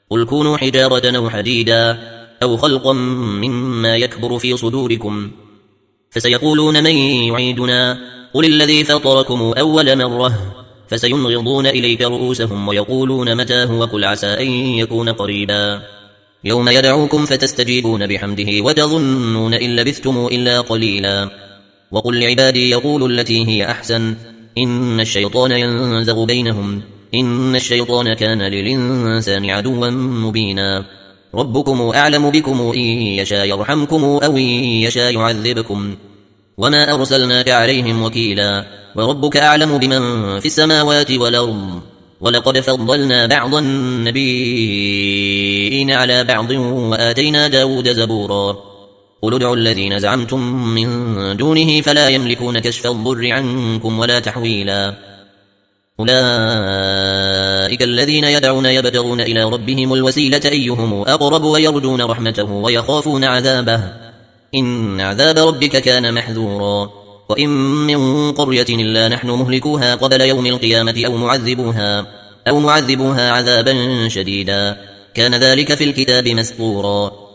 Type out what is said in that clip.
قل كونوا حجارة أو حديدا أو خلقا مما يكبر في صدوركم فسيقولون من يعيدنا قل الذي فطركم أول مرة فسينغضون إليك رؤوسهم ويقولون متى هو قل عسى أن يكون قريبا يوم يدعوكم فتستجيبون بحمده وتظنون إن لبثتم إلا قليلا وقل لعبادي يقولوا التي هي أحسن إن الشيطان ينزغ بينهم إن الشيطان كان للإنسان عدوا مبينا ربكم أعلم بكم إن يشاء يرحمكم أو إن يشاء يعذبكم وما أرسلناك عليهم وكيلا وربك أعلم بمن في السماوات والأرض ولقد فضلنا بعض النبيين على بعض وآتينا داود زبورا قل ادعوا الذين زعمتم من دونه فلا يملكون كشف الضر عنكم ولا تحويلا أولئك الذين يدعون يبتغون إلى ربهم الوسيلة أيهم أقرب ويرجون رحمته ويخافون عذابه إن عذاب ربك كان محذورا وإن من قرية إلا نحن مهلكوها قبل يوم القيامة أو معذبوها عذابا شديدا كان ذلك في الكتاب مسطورا